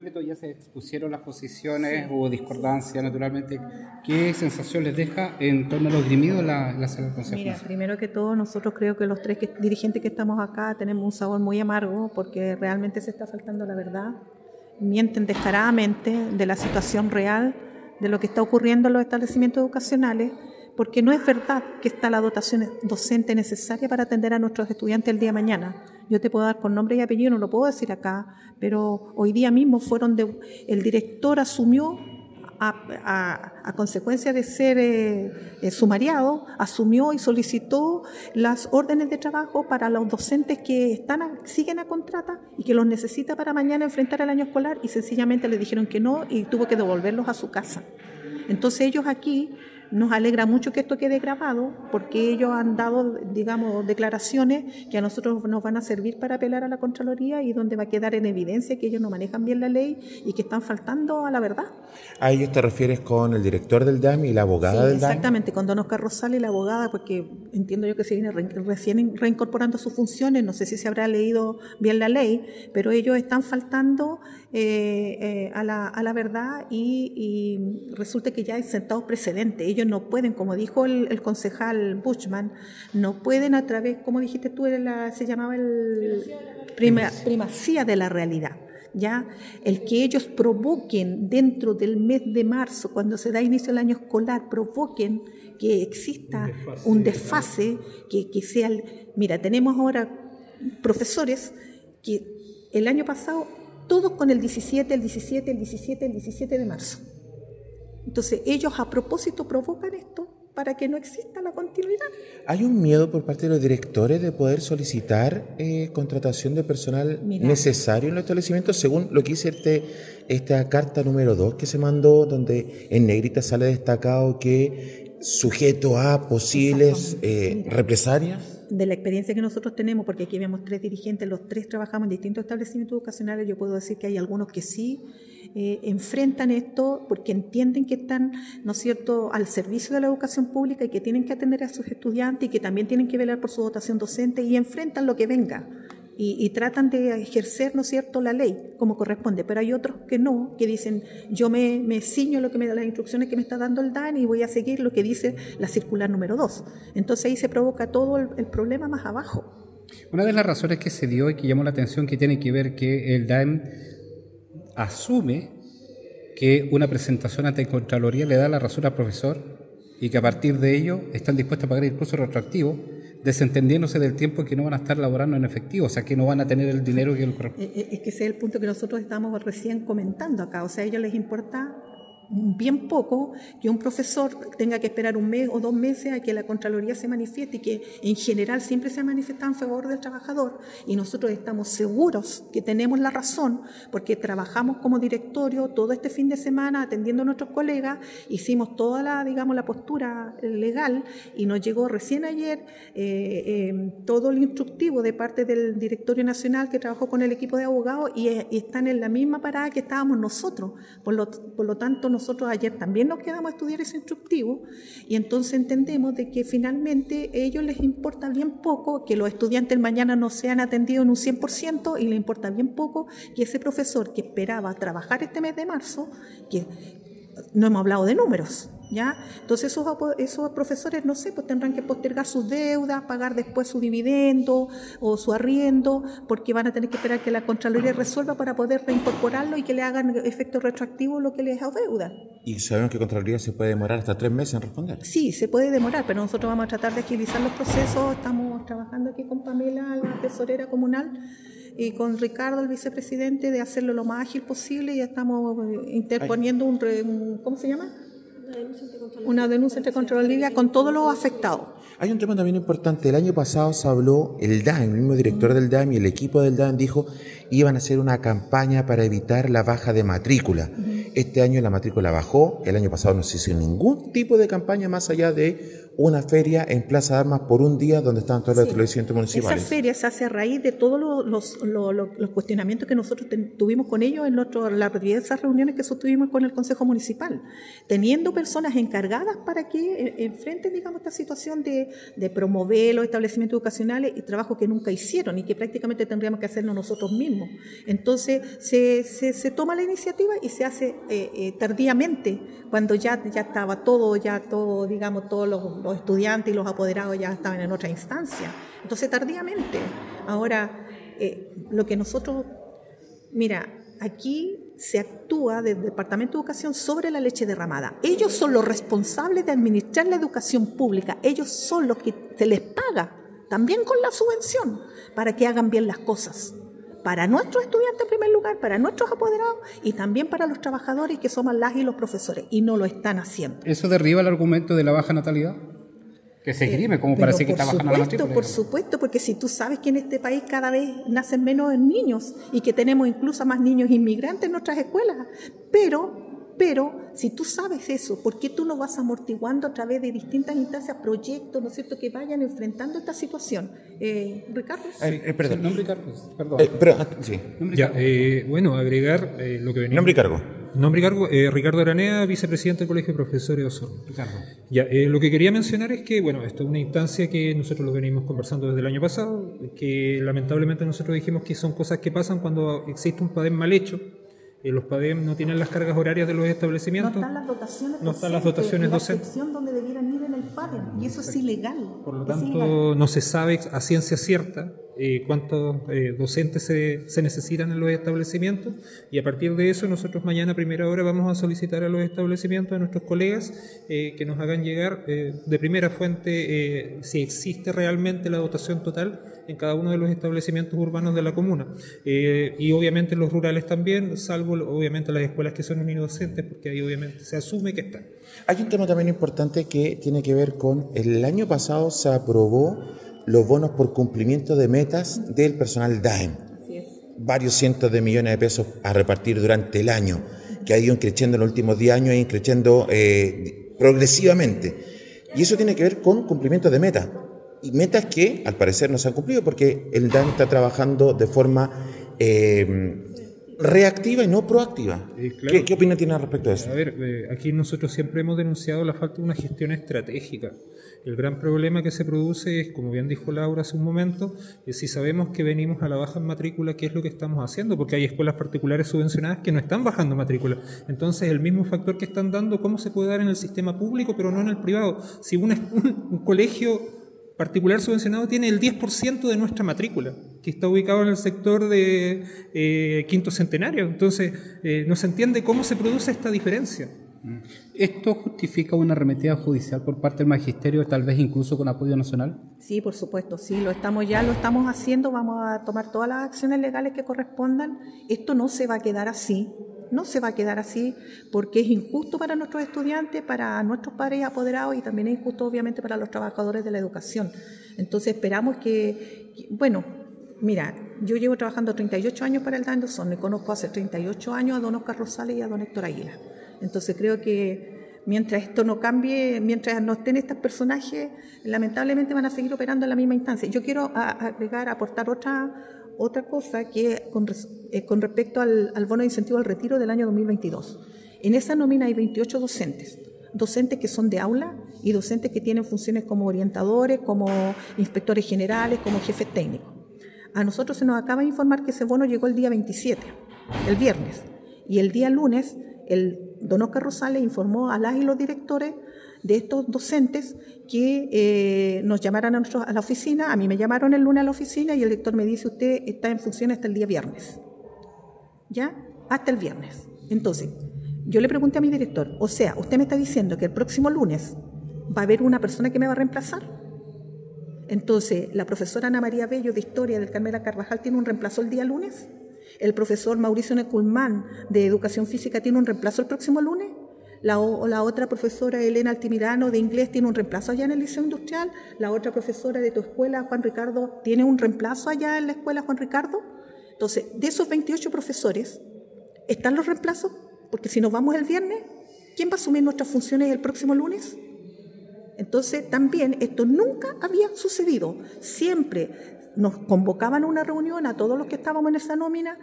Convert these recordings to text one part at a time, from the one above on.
Ya se expusieron las posiciones, hubo discordancia naturalmente. ¿Qué sensación les deja en torno a los grimidos en la sala del Consejo? Mira, primero que todo, nosotros creo que los tres dirigentes que estamos acá tenemos un sabor muy amargo porque realmente se está faltando la verdad. Mienten descaradamente de la situación real, de lo que está ocurriendo en los establecimientos educacionales, porque no es verdad que está la dotación docente necesaria para atender a nuestros estudiantes el día de mañana. Yo te puedo dar con nombre y apellido, no lo puedo decir acá, pero hoy día mismo el director asumió, a consecuencia de ser sumariado, asumió y solicitó las órdenes de trabajo para los docentes que siguen a contrata y que los necesita para mañana enfrentar el año escolar, y sencillamente le dijeron que no y tuvo que devolverlos a su casa. Entonces ellos aquí, nos alegra mucho que esto quede grabado porque ellos han dado, digamos, declaraciones que a nosotros nos van a servir para apelar a la Contraloría y donde va a quedar en evidencia que ellos no manejan bien la ley y que están faltando a la verdad. ¿A ellos te refieres con el director del DAM y la abogada del DAM? Exactamente, con don Oscar Rosales y la abogada, porque entiendo yo que se viene recién reincorporando sus funciones, no sé si se habrá leído bien la ley, pero ellos están faltando a la verdad y resulta que ya hay sentados precedentes. Ellos no pueden, como dijo el concejal Buchmann, no pueden a través, como dijiste tú, se llamaba primacía de la realidad. ¿Ya? El que ellos provoquen dentro del mes de marzo, cuando se da inicio al año escolar, provoquen que exista un desfase, que sea... Mira, tenemos ahora profesores que el año pasado, todos con el 17 de marzo. Entonces, ellos a propósito provocan esto para que no exista la continuidad. ¿Hay un miedo por parte de los directores de poder solicitar contratación de personal necesario en los establecimientos, según lo que dice esta carta número 2 que se mandó, donde en negrita sale destacado que sujeto a posibles represalias? De la experiencia que nosotros tenemos, porque aquí vemos 3 dirigentes, los 3 trabajamos en distintos establecimientos educacionales, yo puedo decir que hay algunos que sí enfrentan esto porque entienden que están, ¿no es cierto?, al servicio de la educación pública y que tienen que atender a sus estudiantes y que también tienen que velar por su dotación docente, y enfrentan lo que venga y tratan de ejercer, ¿no es cierto?, la ley como corresponde. Pero hay otros que no, que dicen, yo me ciño lo que me da las instrucciones que me está dando el DAN y voy a seguir lo que dice la circular número 2. Entonces ahí se provoca todo el problema más abajo. Una de las razones que se dio y que llamó la atención que tiene que ver que el DAEM asume que una presentación ante Contraloría le da la razón al profesor y que a partir de ello están dispuestos a pagar el curso retroactivo, desentendiéndose del tiempo que no van a estar laborando en efectivo, o sea, que no van a tener el dinero que les corresponde. Es que ese es el punto que nosotros estamos recién comentando acá, o sea, a ellos les importa bien poco que un profesor tenga que esperar 1 mes o 2 meses a que la Contraloría se manifieste, y que en general siempre se ha manifestado en favor del trabajador, y nosotros estamos seguros que tenemos la razón porque trabajamos como directorio todo este fin de semana atendiendo a nuestros colegas, hicimos toda la postura legal y nos llegó recién ayer todo el instructivo de parte del directorio nacional que trabajó con el equipo de abogados y están en la misma parada que estábamos nosotros, por lo tanto nosotros ayer también nos quedamos a estudiar ese instructivo, y entonces entendemos de que finalmente a ellos les importa bien poco que los estudiantes mañana no sean atendidos en un 100%, y les importa bien poco que ese profesor que esperaba trabajar este mes de marzo, que no hemos hablado de números, ¿ya? Entonces esos profesores, no sé, pues tendrán que postergar sus deudas, pagar después su dividendo o su arriendo, porque van a tener que esperar que la Contraloría resuelva para poder reincorporarlo y que le hagan efecto retroactivo lo que les adeuda. ¿Y sabemos que Contraloría se puede demorar hasta 3 meses en responder? Sí, se puede demorar, pero nosotros vamos a tratar de agilizar los procesos. Estamos trabajando aquí con Pamela, la tesorera comunal, y con Ricardo, el vicepresidente, de hacerlo lo más ágil posible, y estamos interponiendo ¿cómo se llama? Una denuncia ante Contraloría con todos los afectados. Hay un tema también importante. El año pasado se habló, el DAM, el mismo director del DAM y el equipo del DAM dijo iban a hacer una campaña para evitar la baja de matrícula. Este año la matrícula bajó, el año pasado no se hizo ningún tipo de campaña más allá de una feria en Plaza de Armas por un día donde estaban todos los establecimientos municipales. Esa feria se hace a raíz de todos los cuestionamientos que nosotros tuvimos con ellos en las diversas reuniones que sostuvimos con el Consejo Municipal, teniendo personas encargadas para que enfrenten, digamos, esta situación de promover los establecimientos educacionales y trabajo que nunca hicieron y que prácticamente tendríamos que hacerlo nosotros mismos. Entonces se toma la iniciativa y se hace tardíamente, cuando ya estaba todo, digamos, todos los estudiantes y los apoderados ya estaban en otra instancia. Entonces, tardíamente. Ahora, lo que nosotros... Mira, aquí se actúa desde el Departamento de Educación sobre la leche derramada. Ellos son los responsables de administrar la educación pública. Ellos son los que se les paga, también con la subvención, para que hagan bien las cosas. Para nuestros estudiantes en primer lugar, para nuestros apoderados y también para los trabajadores que somos las y los profesores, y no lo están haciendo. ¿Eso derriba el argumento de la baja natalidad? Que se esgrime como parece que está bajando la matrícula. Por supuesto, porque si tú sabes que en este país cada vez nacen menos niños y que tenemos incluso más niños inmigrantes en nuestras escuelas, pero si tú sabes eso, ¿por qué tú no vas amortiguando a través de distintas instancias, proyectos, ¿no es cierto?, que vayan enfrentando esta situación? ¿Ricardo? Perdón. Nombre y cargo. Perdón. Sí. Bueno, agregar lo que venía. Nombre y cargo. Nombre y cargo, Ricardo Aranea, vicepresidente del Colegio de Profesores de Osorno. Ricardo. Lo que quería mencionar es que, bueno, esto es una instancia que nosotros lo venimos conversando desde el año pasado, que lamentablemente nosotros dijimos que son cosas que pasan cuando existe un PADEM mal hecho. Los PADEM no tienen las cargas horarias de los establecimientos. No están las dotaciones docentes. No están las dotaciones docentes. La sección donde debieran ir en el PADEM, y eso es ilegal. Por lo tanto, no se sabe a ciencia cierta cuántos docentes se necesitan en los establecimientos, y a partir de eso nosotros mañana a primera hora vamos a solicitar a los establecimientos, a nuestros colegas, que nos hagan llegar de primera fuente si existe realmente la dotación total en cada uno de los establecimientos urbanos de la comuna, y obviamente los rurales también, salvo obviamente las escuelas que son unidocentes, porque ahí obviamente se asume que están. Hay un tema también importante que tiene que ver con el año pasado se aprobó los bonos por cumplimiento de metas del personal DAEM. Así es. Varios cientos de millones de pesos a repartir durante el año, que ha ido creciendo en los últimos 10 años, ha ido creciendo progresivamente. Y eso tiene que ver con cumplimiento de metas. Y metas que al parecer no se han cumplido porque el DAEM está trabajando de forma reactiva y no proactiva. Claro. ¿Qué opinión tiene al respecto de eso? A ver, aquí nosotros siempre hemos denunciado la falta de una gestión estratégica. El gran problema que se produce es, como bien dijo Laura hace un momento, si sabemos que venimos a la baja en matrícula, ¿qué es lo que estamos haciendo? Porque hay escuelas particulares subvencionadas que no están bajando matrícula. Entonces, el mismo factor que están dando, ¿cómo se puede dar en el sistema público pero no en el privado? Si un colegio particular subvencionado tiene el 10% de nuestra matrícula, que está ubicado en el sector de Quinto Centenario. Entonces, no se entiende cómo se produce esta diferencia. ¿Esto justifica una arremetida judicial por parte del magisterio, tal vez incluso con apoyo nacional? Sí, por supuesto, sí, lo estamos haciendo, vamos a tomar todas las acciones legales que correspondan. Esto no se va a quedar así, porque es injusto para nuestros estudiantes, para nuestros padres y apoderados, y también es injusto obviamente para los trabajadores de la educación. Entonces esperamos bueno, mira, yo llevo trabajando 38 años para el DAEM de Osorno y conozco hace 38 años a don Oscar Rosales y a don Héctor Aguila. Entonces creo que mientras esto no cambie, mientras no estén estos personajes, lamentablemente van a seguir operando en la misma instancia. Yo quiero aportar otra cosa que con respecto al bono de incentivo al retiro del año 2022. En esa nómina hay 28 docentes que son de aula y docentes que tienen funciones como orientadores, como inspectores generales, como jefes técnicos. A nosotros se nos acaba de informar que ese bono llegó el día 27, el viernes, y el día lunes don Oscar Rosales informó a las y los directores de estos docentes que nos llamaran a la oficina. A mí me llamaron el lunes a la oficina y el director me dice: usted está en función hasta el día viernes. ¿Ya? Hasta el viernes. Entonces, yo le pregunté a mi director, o sea, usted me está diciendo que el próximo lunes va a haber una persona que me va a reemplazar. Entonces, la profesora Ana María Bello de Historia del Carmela Carvajal tiene un reemplazo el día lunes. El profesor Mauricio Neculmán de Educación Física tiene un reemplazo el próximo lunes. La otra profesora Elena Altimirano de Inglés tiene un reemplazo allá en el Liceo Industrial. La otra profesora de tu escuela, Juan Ricardo, tiene un reemplazo allá en la escuela Juan Ricardo. Entonces, de esos 28 profesores, ¿están los reemplazos? Porque si nos vamos el viernes, ¿quién va a asumir nuestras funciones el próximo lunes? Entonces, también esto nunca había sucedido. Siempre nos convocaban a una reunión a todos los que estábamos en esa nómina,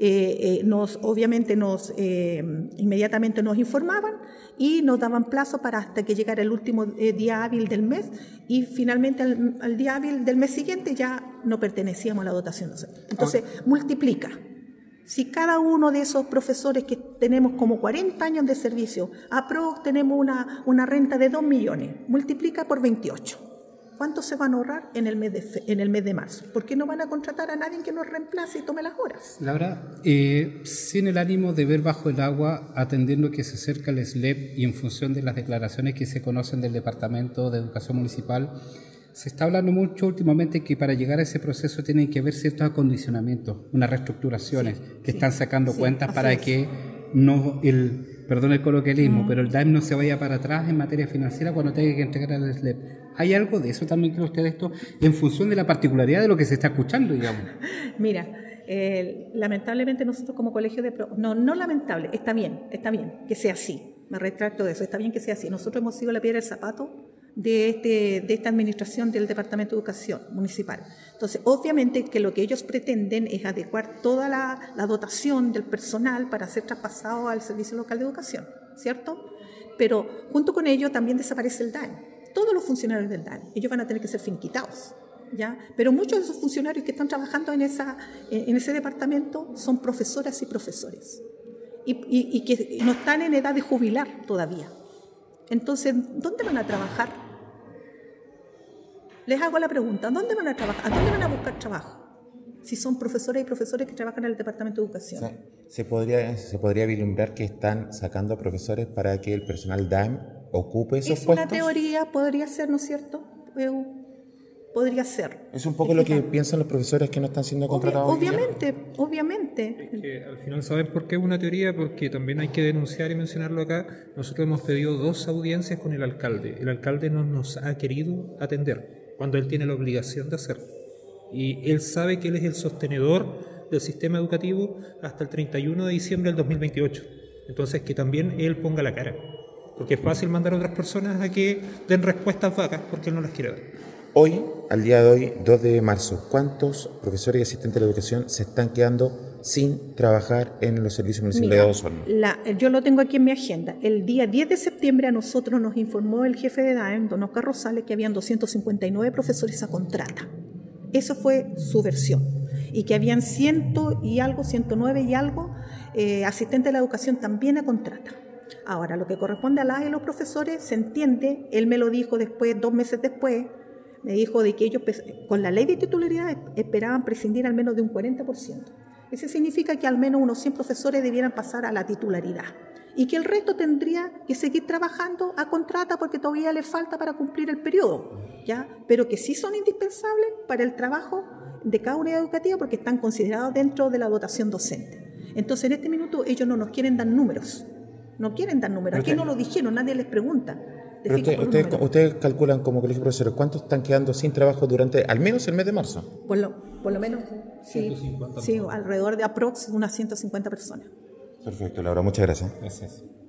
inmediatamente nos informaban y nos daban plazo para hasta que llegara el último día hábil del mes, y finalmente al día hábil del mes siguiente ya no pertenecíamos a la dotación docente. Entonces, multiplica. Si cada uno de esos profesores que tenemos como 40 años de servicio, tenemos una renta de 2 millones, multiplica por 28. ¿Cuánto se van a ahorrar en el mes de marzo? ¿Por qué no van a contratar a nadie que nos reemplace y tome las horas? Laura, sin el ánimo de ver bajo el agua, atendiendo que se acerca el SLEP y en función de las declaraciones que se conocen del Departamento de Educación Municipal, se está hablando mucho últimamente que para llegar a ese proceso tienen que haber ciertos acondicionamientos, unas reestructuraciones están sacando cuentas para que no perdón el coloquialismo, pero el DAEM no se vaya para atrás en materia financiera cuando tenga que entregar al SLEP. ¿Hay algo de eso también, cree usted, esto, en función de la particularidad de lo que se está escuchando, digamos? Mira, lamentablemente nosotros como colegio no lamentable, está bien que sea así, me retracto de eso, está bien que sea así. Nosotros hemos sido la piedra del zapato de esta administración del Departamento de Educación Municipal. Entonces, obviamente que lo que ellos pretenden es adecuar toda la dotación del personal para ser traspasado al Servicio Local de Educación, ¿cierto? Pero junto con ello también desaparece el DAEM. Todos los funcionarios del DAEM, ellos van a tener que ser finquitados, ¿ya? Pero muchos de esos funcionarios que están trabajando en ese departamento son profesoras y profesores y que no están en edad de jubilar todavía. Entonces, ¿dónde van a trabajar? Les hago la pregunta, ¿dónde van a trabajar? ¿A dónde van a buscar trabajo? Si son profesoras y profesores que trabajan en el Departamento de Educación. O sea, se podría vislumbrar que están sacando profesores para que el personal DAEM ocupe esos puestos. Es una teoría, podría ser, ¿no es cierto? Podría ser. Es un poco lo que piensan los profesores que no están siendo contratados. Obviamente. Es que al final, ¿saben por qué es una teoría? Porque también hay que denunciar y mencionarlo acá. Nosotros hemos pedido 2 audiencias con el alcalde. El alcalde no nos ha querido atender cuando él tiene la obligación de hacerlo. Y él sabe que él es el sostenedor del sistema educativo hasta el 31 de diciembre del 2028. Entonces, que también él ponga la cara. Porque es fácil mandar a otras personas a que den respuestas vacas porque él no las quiere dar. Hoy, al día de hoy, 2 de marzo, ¿cuántos profesores y asistentes de la educación se están quedando sin trabajar en los servicios municipales de Osorno? Yo lo tengo aquí en mi agenda. El día 10 de septiembre a nosotros nos informó el jefe de DAEM, don Oscar Rosales, que habían 259 profesores a contrata. Eso fue su versión. Y que habían 109 y algo asistentes de la educación también a contrata. Ahora, lo que corresponde a las y los profesores se entiende, él me lo dijo después, 2 meses después, me dijo de que ellos con la ley de titularidad esperaban prescindir al menos de un 40%. Eso significa que al menos unos 100 profesores debieran pasar a la titularidad y que el resto tendría que seguir trabajando a contrata porque todavía les falta para cumplir el periodo, ¿ya? Pero que sí son indispensables para el trabajo de cada unidad educativa porque están considerados dentro de la dotación docente. Entonces, en este minuto ellos no nos quieren dar números. No quieren dar números. Aquí no lo dijeron, nadie les pregunta. Pero ustedes calculan como colegio de profesores, ¿cuántos están quedando sin trabajo durante al menos el mes de marzo? Por lo menos, sí, alrededor de unas 150 personas. Perfecto, Laura, muchas gracias. Gracias.